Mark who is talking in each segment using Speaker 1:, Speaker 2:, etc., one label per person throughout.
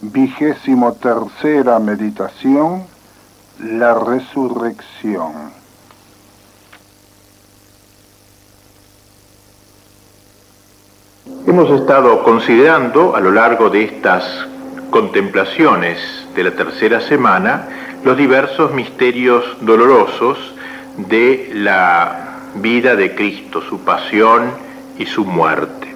Speaker 1: 23ª meditación, la resurrección.
Speaker 2: Hemos estado considerando a lo largo de estas contemplaciones de la tercera semana los diversos misterios dolorosos de la vida de Cristo, su pasión y su muerte.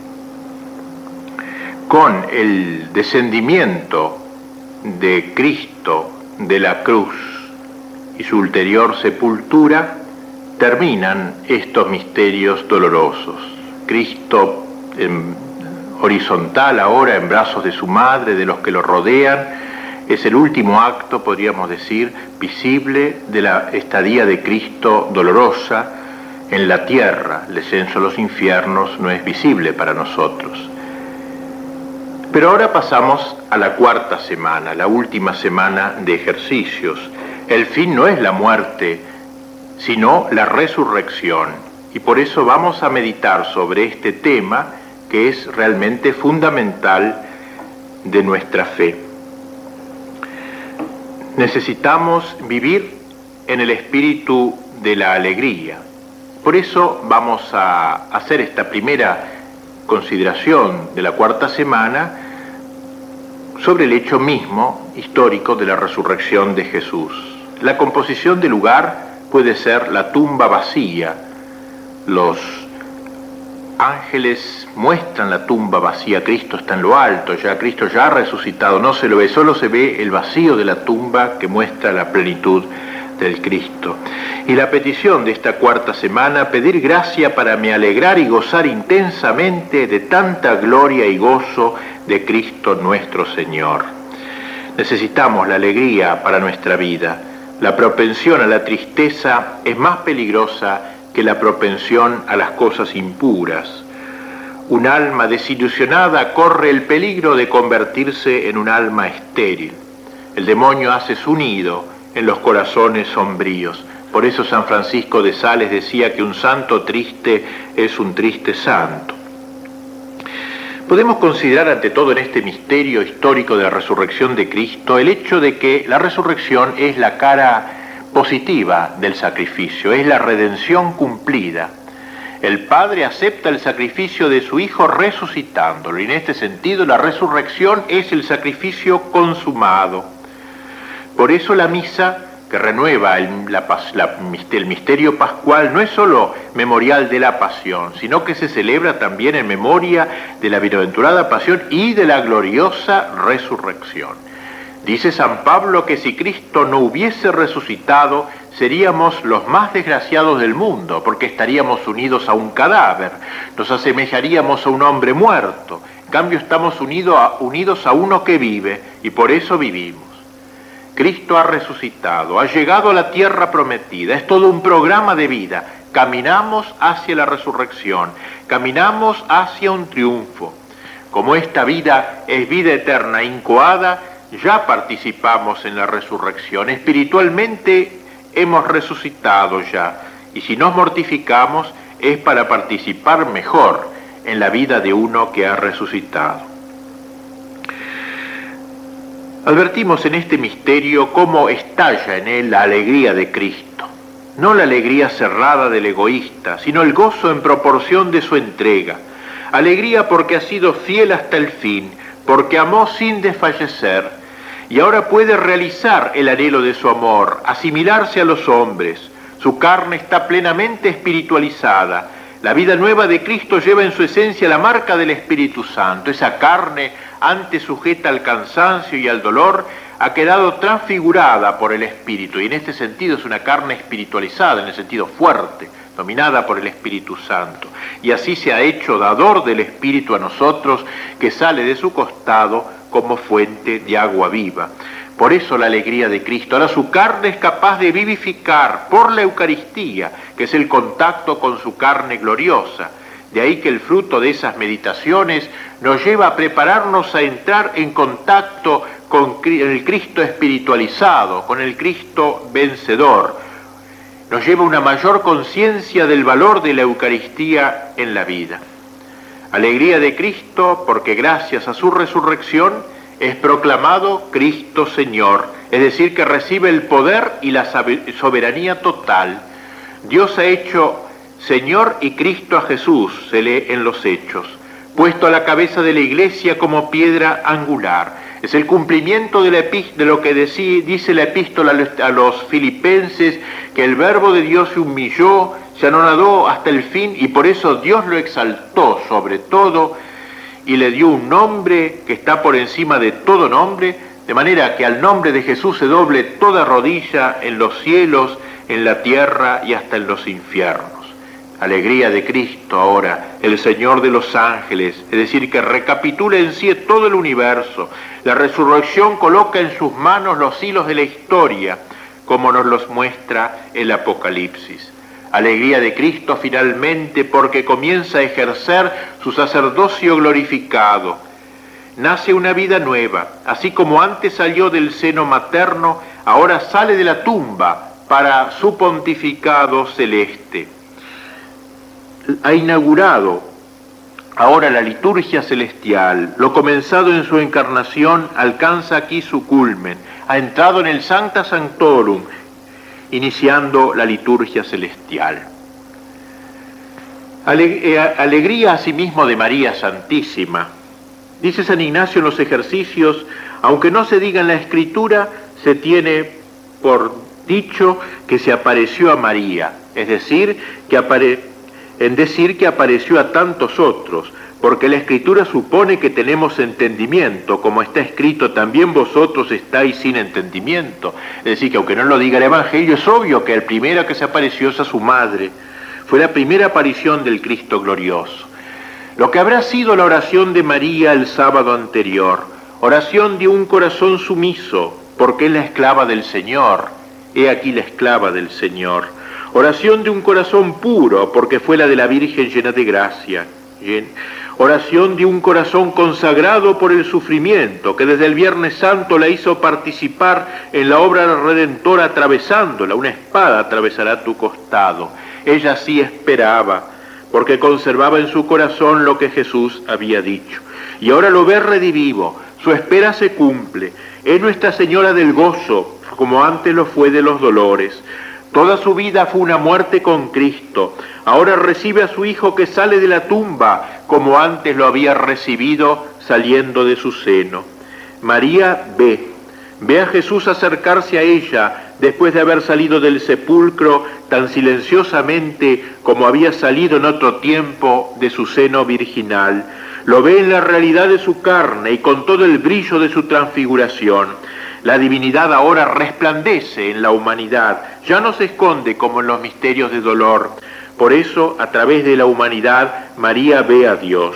Speaker 2: Con el descendimiento de Cristo de la cruz y su ulterior sepultura, terminan estos misterios dolorosos. Cristo horizontal ahora en brazos de su madre, de los que lo rodean, es el último acto, podríamos decir, visible de la estadía de Cristo dolorosa en la tierra. El descenso a los infiernos no es visible para nosotros. Pero ahora pasamos a la cuarta semana, la última semana de ejercicios. El fin no es la muerte, sino la resurrección. Y por eso vamos a meditar sobre este tema que es realmente fundamental de nuestra fe. Necesitamos vivir en el espíritu de la alegría. Por eso vamos a hacer esta primera consideración de la cuarta semana sobre el hecho mismo histórico de la resurrección de Jesús. La composición del lugar puede ser la tumba vacía. Los ángeles muestran la tumba vacía. Cristo está en lo alto, Cristo ya ha resucitado, no se lo ve, solo se ve el vacío de la tumba que muestra la plenitud del Cristo. Y la petición de esta cuarta semana, pedir gracia para me alegrar y gozar intensamente de tanta gloria y gozo de Cristo nuestro Señor. Necesitamos la alegría para nuestra vida. La propensión a la tristeza es más peligrosa que la propensión a las cosas impuras. Un alma desilusionada corre el peligro de convertirse en un alma estéril. El demonio hace su nido en los corazones sombríos. Por eso San Francisco de Sales decía que un santo triste es un triste santo. Podemos considerar ante todo en este misterio histórico de la resurrección de Cristo el hecho de que la resurrección es la cara positiva del sacrificio, es la redención cumplida. El Padre acepta el sacrificio de su Hijo resucitándolo, y en este sentido la resurrección es el sacrificio consumado. Por eso la misa que renueva el misterio pascual no es solo memorial de la pasión, sino que se celebra también en memoria de la bienaventurada pasión y de la gloriosa resurrección. Dice San Pablo que si Cristo no hubiese resucitado, seríamos los más desgraciados del mundo, porque estaríamos unidos a un cadáver, nos asemejaríamos a un hombre muerto. En cambio estamos unidos a uno que vive, y por eso vivimos. Cristo ha resucitado, ha llegado a la tierra prometida, es todo un programa de vida. Caminamos hacia la resurrección, caminamos hacia un triunfo. Como esta vida es vida eterna incoada, ya participamos en la resurrección. Espiritualmente hemos resucitado ya, y si nos mortificamos es para participar mejor en la vida de uno que ha resucitado. Advertimos en este misterio cómo estalla en él la alegría de Cristo. No la alegría cerrada del egoísta, sino el gozo en proporción de su entrega. Alegría porque ha sido fiel hasta el fin, porque amó sin desfallecer, y ahora puede realizar el anhelo de su amor, asimilarse a los hombres. Su carne está plenamente espiritualizada. La vida nueva de Cristo lleva en su esencia la marca del Espíritu Santo. Esa carne, antes sujeta al cansancio y al dolor, ha quedado transfigurada por el Espíritu, y en este sentido es una carne espiritualizada, en el sentido fuerte, dominada por el Espíritu Santo. Y así se ha hecho dador del Espíritu a nosotros, que sale de su costado como fuente de agua viva. Por eso la alegría de Cristo. Ahora su carne es capaz de vivificar por la Eucaristía, que es el contacto con su carne gloriosa. De ahí que el fruto de esas meditaciones nos lleva a prepararnos a entrar en contacto con el Cristo espiritualizado, con el Cristo vencedor. Nos lleva a una mayor conciencia del valor de la Eucaristía en la vida. Alegría de Cristo porque gracias a su resurrección es proclamado Cristo Señor, es decir, que recibe el poder y la soberanía total. Dios ha hecho Señor y Cristo a Jesús, se lee en los Hechos, puesto a la cabeza de la Iglesia como piedra angular. Es el cumplimiento de lo que dice la epístola a los filipenses, que el verbo de Dios se humilló, se anonadó hasta el fin, y por eso Dios lo exaltó sobre todo y le dio un nombre que está por encima de todo nombre, de manera que al nombre de Jesús se doble toda rodilla en los cielos, en la tierra y hasta en los infiernos. Alegría de Cristo ahora, el Señor de los ángeles, es decir, que recapitula en sí todo el universo. La resurrección coloca en sus manos los hilos de la historia, como nos los muestra el Apocalipsis. Alegría de Cristo finalmente porque comienza a ejercer su sacerdocio glorificado. Nace una vida nueva, así como antes salió del seno materno, ahora sale de la tumba para su pontificado celeste. Ha inaugurado ahora la liturgia celestial, lo comenzado en su encarnación alcanza aquí su culmen, ha entrado en el Sancta Sanctorum, iniciando la liturgia celestial. Alegría asimismo de María Santísima. Dice San Ignacio en los ejercicios, aunque no se diga en la Escritura, se tiene por dicho que se apareció a María, es decir, que apareció a tantos otros, porque la Escritura supone que tenemos entendimiento, como está escrito, también vosotros estáis sin entendimiento. Es decir, que aunque no lo diga el Evangelio, es obvio que el primero que se apareció es a su madre. Fue la primera aparición del Cristo glorioso. Lo que habrá sido la oración de María el sábado anterior, oración de un corazón sumiso, porque es la esclava del Señor. He aquí la esclava del Señor. Oración de un corazón puro, porque fue la de la Virgen llena de gracia. Oración de un corazón consagrado por el sufrimiento, que desde el Viernes Santo la hizo participar en la obra redentora atravesándola. Una espada atravesará tu costado. Ella sí esperaba, porque conservaba en su corazón lo que Jesús había dicho. Y ahora lo ve redivivo, su espera se cumple. Es Nuestra Señora del Gozo, como antes lo fue de los dolores. Toda su vida fue una muerte con Cristo. Ahora recibe a su Hijo que sale de la tumba, como antes lo había recibido saliendo de su seno. María ve a Jesús acercarse a ella después de haber salido del sepulcro tan silenciosamente como había salido en otro tiempo de su seno virginal. Lo ve en la realidad de su carne y con todo el brillo de su transfiguración. La divinidad ahora resplandece en la humanidad, ya no se esconde como en los misterios de dolor. Por eso, a través de la humanidad, María ve a Dios.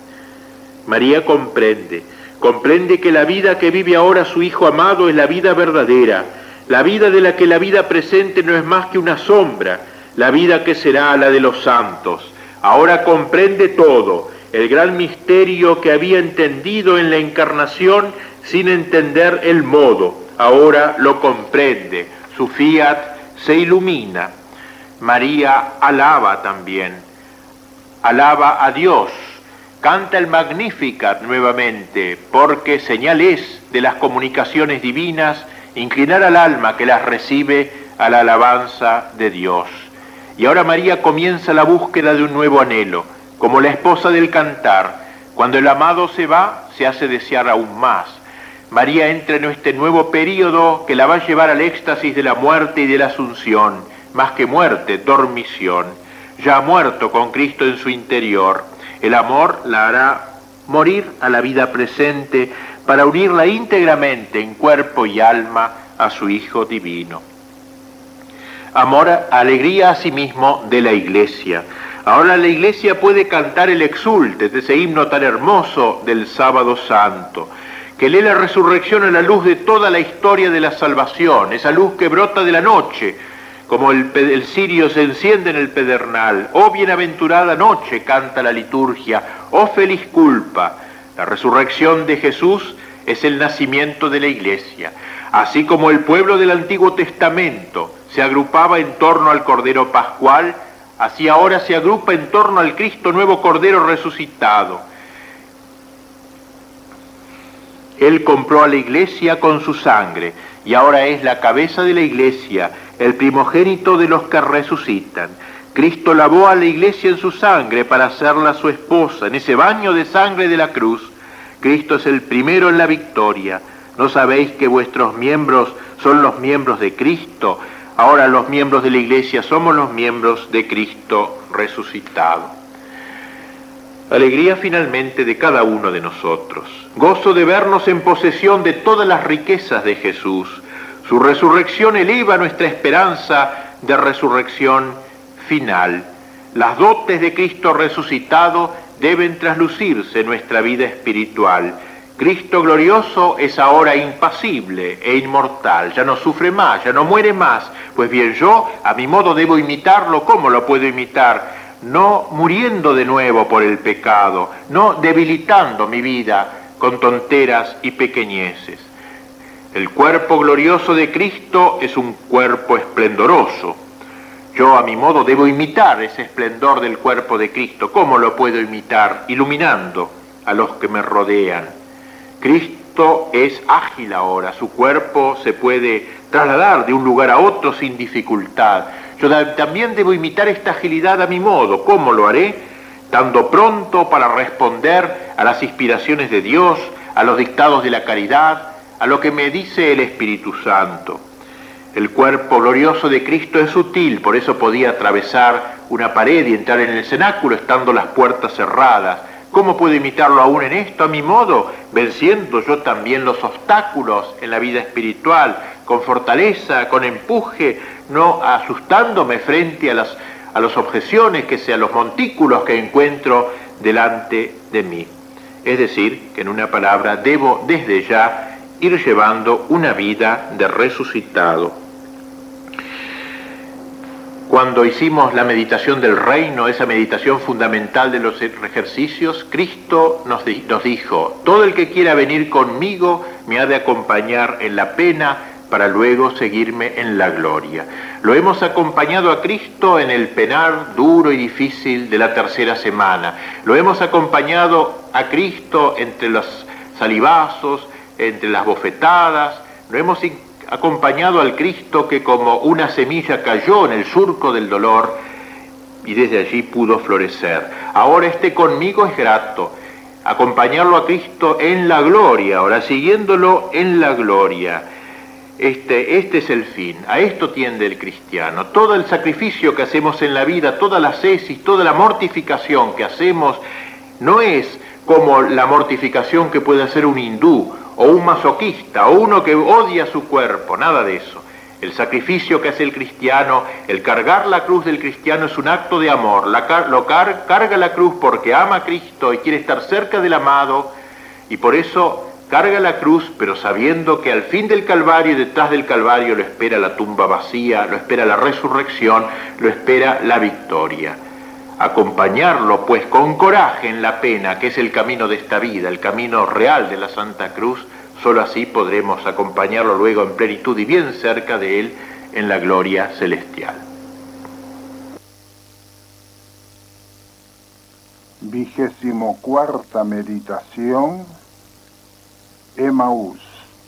Speaker 2: María comprende que la vida que vive ahora su Hijo amado es la vida verdadera, la vida de la que la vida presente no es más que una sombra, la vida que será la de los santos. Ahora comprende todo, el gran misterio que había entendido en la encarnación sin entender el modo, ahora lo comprende, su fiat se ilumina. María alaba también, alaba a Dios, canta el Magnificat nuevamente, porque señal es de las comunicaciones divinas inclinar al alma que las recibe a la alabanza de Dios. Y ahora María comienza la búsqueda de un nuevo anhelo, como la esposa del cantar. Cuando el amado se va, se hace desear aún más. María entra en este nuevo período que la va a llevar al éxtasis de la muerte y de la asunción, más que muerte, dormición. Ya ha muerto con Cristo en su interior. El amor la hará morir a la vida presente para unirla íntegramente en cuerpo y alma a su Hijo divino. Amor, alegría asimismo de la Iglesia. Ahora la Iglesia puede cantar el exulte de ese himno tan hermoso del Sábado Santo, que lee la resurrección a la luz de toda la historia de la salvación, esa luz que brota de la noche, como el cirio se enciende en el pedernal. Oh bienaventurada noche, canta la liturgia, oh feliz culpa. La resurrección de Jesús es el nacimiento de la Iglesia. Así como el pueblo del Antiguo Testamento se agrupaba en torno al Cordero Pascual, así ahora se agrupa en torno al Cristo nuevo Cordero resucitado. Él compró a la iglesia con su sangre y ahora es la cabeza de la iglesia, el primogénito de los que resucitan. Cristo lavó a la iglesia en su sangre para hacerla su esposa. En ese baño de sangre de la cruz, Cristo es el primero en la victoria. ¿No sabéis que vuestros miembros son los miembros de Cristo? Ahora los miembros de la iglesia somos los miembros de Cristo resucitado. Alegría finalmente de cada uno de nosotros. Gozo de vernos en posesión de todas las riquezas de Jesús. Su resurrección eleva nuestra esperanza de resurrección final. Las dotes de Cristo resucitado deben traslucirse en nuestra vida espiritual. Cristo glorioso es ahora impasible e inmortal, ya no sufre más, ya no muere más. Pues bien, yo a mi modo debo imitarlo. ¿Cómo lo puedo imitar? No muriendo de nuevo por el pecado, no debilitando mi vida con tonteras y pequeñeces. El cuerpo glorioso de Cristo es un cuerpo esplendoroso. Yo a mi modo debo imitar ese esplendor del cuerpo de Cristo. ¿Cómo lo puedo imitar? Iluminando a los que me rodean. Cristo es ágil ahora, su cuerpo se puede trasladar de un lugar a otro sin dificultad. Yo también debo imitar esta agilidad a mi modo. ¿Cómo lo haré? Estando pronto para responder a las inspiraciones de Dios, a los dictados de la caridad, a lo que me dice el Espíritu Santo. El cuerpo glorioso de Cristo es sutil, por eso podía atravesar una pared y entrar en el cenáculo estando las puertas cerradas. ¿Cómo puedo imitarlo aún en esto a mi modo? Venciendo yo también los obstáculos en la vida espiritual, con fortaleza, con empuje, no asustándome frente a las objeciones, que sean los montículos que encuentro delante de mí. Es decir, que en una palabra debo desde ya ir llevando una vida de resucitado. Cuando hicimos la meditación del reino, esa meditación fundamental de los ejercicios, Cristo nos dijo: todo el que quiera venir conmigo me ha de acompañar en la pena para luego seguirme en la gloria. Lo hemos acompañado a Cristo en el penar duro y difícil de la tercera semana. Lo hemos acompañado a Cristo entre los salivazos, entre las bofetadas. Lo hemos acompañado al Cristo que como una semilla cayó en el surco del dolor y desde allí pudo florecer. Ahora conmigo es grato. Acompañarlo a Cristo en la gloria, ahora siguiéndolo en la gloria. Este es el fin, a esto tiende el cristiano. Todo el sacrificio que hacemos en la vida, toda la ascesis, toda la mortificación que hacemos, no es como la mortificación que puede hacer un hindú, o un masoquista, o uno que odia su cuerpo, nada de eso. El sacrificio que hace el cristiano, el cargar la cruz del cristiano es un acto de amor. Carga la cruz porque ama a Cristo y quiere estar cerca del amado, y por eso carga la cruz, pero sabiendo que al fin del Calvario y detrás del Calvario lo espera la tumba vacía, lo espera la resurrección, lo espera la victoria. Acompañarlo, pues, con coraje en la pena, que es el camino de esta vida, el camino real de la Santa Cruz. Solo así podremos acompañarlo luego en plenitud y bien cerca de Él en la gloria celestial.
Speaker 1: 24ª meditación. Emaús.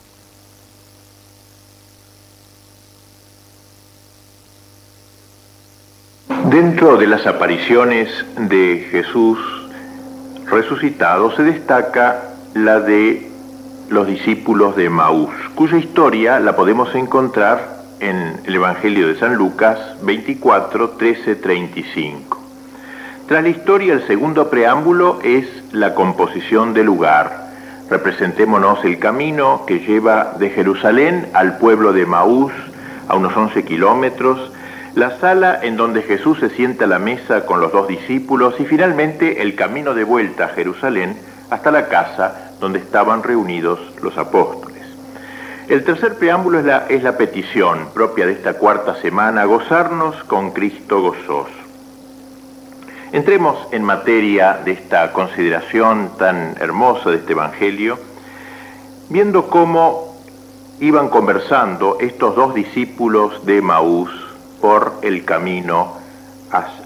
Speaker 2: Dentro de las apariciones de Jesús resucitado se destaca la de los discípulos de Emaús, cuya historia la podemos encontrar en el Evangelio de San Lucas 24, 13, 35. Tras la historia, el segundo preámbulo es la composición del lugar. Representémonos el camino que lleva de Jerusalén al pueblo de Emaús, a unos 11 kilómetros, la sala en donde Jesús se sienta a la mesa con los dos discípulos y finalmente el camino de vuelta a Jerusalén hasta la casa donde estaban reunidos los apóstoles. El tercer preámbulo es la petición propia de esta cuarta semana: gozarnos con Cristo gozoso. Entremos en materia de esta consideración tan hermosa de este Evangelio, viendo cómo iban conversando estos dos discípulos de Emaús por el camino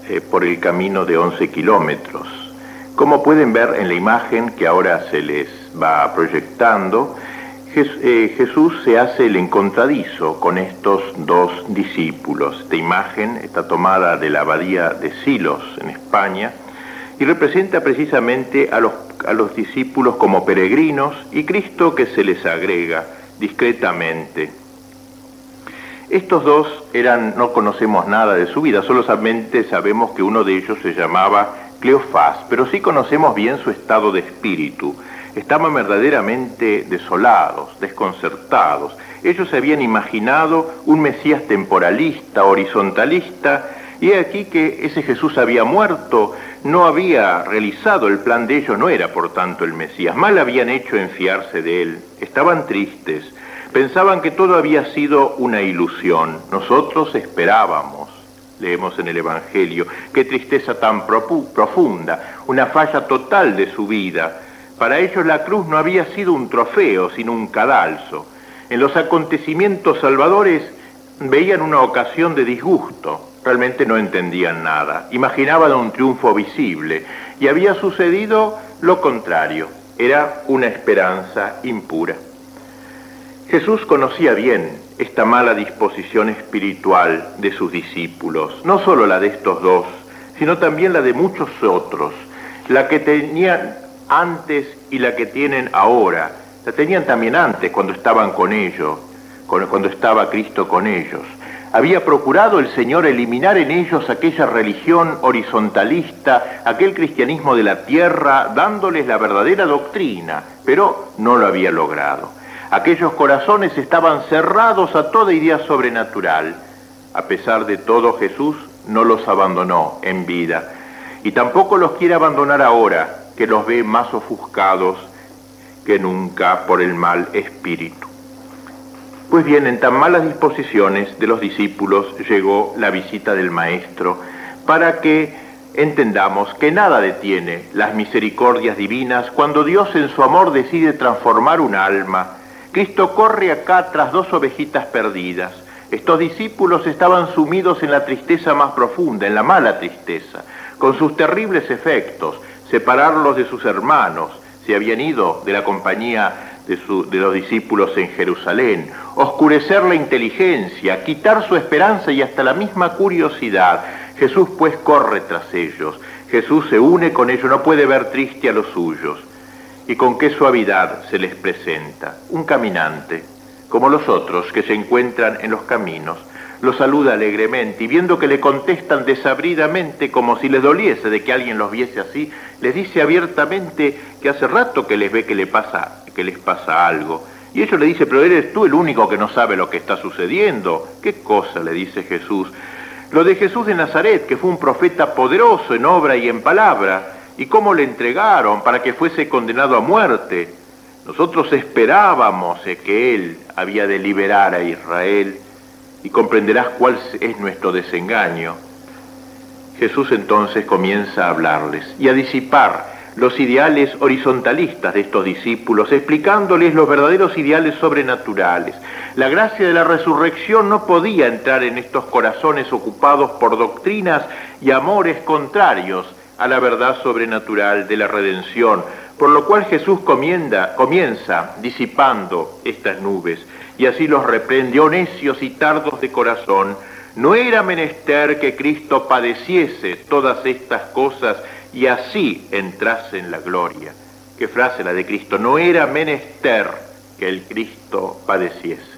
Speaker 2: de 11 kilómetros. Como pueden ver en la imagen que ahora se les va proyectando, Jesús se hace el encontradizo con estos dos discípulos. Esta imagen está tomada de la abadía de Silos, en España, y representa precisamente a los discípulos como peregrinos y Cristo que se les agrega discretamente. Estos dos no conocemos nada de su vida, solamente sabemos que uno de ellos se llamaba Cleofás, pero sí conocemos bien su estado de espíritu. Estaban verdaderamente desolados, desconcertados. Ellos se habían imaginado un Mesías temporalista, horizontalista, y he aquí que ese Jesús había muerto, no había realizado el plan de ellos, no era por tanto el Mesías. Mal habían hecho en fiarse de él, estaban tristes, pensaban que todo había sido una ilusión. Nosotros esperábamos, leemos en el Evangelio, qué tristeza tan profunda, una falla total de su vida. Para ellos la cruz no había sido un trofeo, sino un cadalso. En los acontecimientos salvadores veían una ocasión de disgusto, realmente no entendían nada, imaginaban un triunfo visible, y había sucedido lo contrario, era una esperanza impura. Jesús conocía bien esta mala disposición espiritual de sus discípulos, no solo la de estos dos, sino también la de muchos otros, la que tenían antes y la que tienen ahora. La tenían también antes cuando estaban con ellos, cuando estaba Cristo con ellos. Había procurado el Señor eliminar en ellos aquella religión horizontalista, aquel cristianismo de la tierra, dándoles la verdadera doctrina, pero no lo había logrado. Aquellos corazones estaban cerrados a toda idea sobrenatural. A pesar de todo, Jesús no los abandonó en vida, y tampoco los quiere abandonar ahora, que los ve más ofuscados que nunca por el mal espíritu. Pues bien, en tan malas disposiciones de los discípulos llegó la visita del Maestro para que entendamos que nada detiene las misericordias divinas cuando Dios en su amor decide transformar un alma. Cristo corre acá tras dos ovejitas perdidas. Estos discípulos estaban sumidos en la tristeza más profunda, en la mala tristeza, con sus terribles efectos, separarlos de sus hermanos, se habían ido de la compañía de los discípulos en Jerusalén, oscurecer la inteligencia, quitar su esperanza y hasta la misma curiosidad. Jesús pues corre tras ellos, Jesús se une con ellos, no puede ver triste a los suyos. Y con qué suavidad se les presenta, un caminante, como los otros que se encuentran en los caminos, los saluda alegremente y viendo que le contestan desabridamente como si les doliese de que alguien los viese así, les dice abiertamente que hace rato que les ve que les pasa algo. Y ellos le dicen, pero eres tú el único que no sabe lo que está sucediendo. ¿Qué cosa? Le dice Jesús. Lo de Jesús de Nazaret, que fue un profeta poderoso en obra y en palabra, y cómo le entregaron para que fuese condenado a muerte. Nosotros esperábamos que él había de liberar a Israel, y comprenderás cuál es nuestro desengaño. Jesús entonces comienza a hablarles y a disipar los ideales horizontalistas de estos discípulos, explicándoles los verdaderos ideales sobrenaturales. La gracia de la resurrección no podía entrar en estos corazones ocupados por doctrinas y amores contrarios a la verdad sobrenatural de la redención, por lo cual Jesús comienza disipando estas nubes, y así los reprende: oh necios y tardos de corazón, no era menester que Cristo padeciese todas estas cosas y así entrase en la gloria. Qué frase la de Cristo, no era menester que el Cristo padeciese.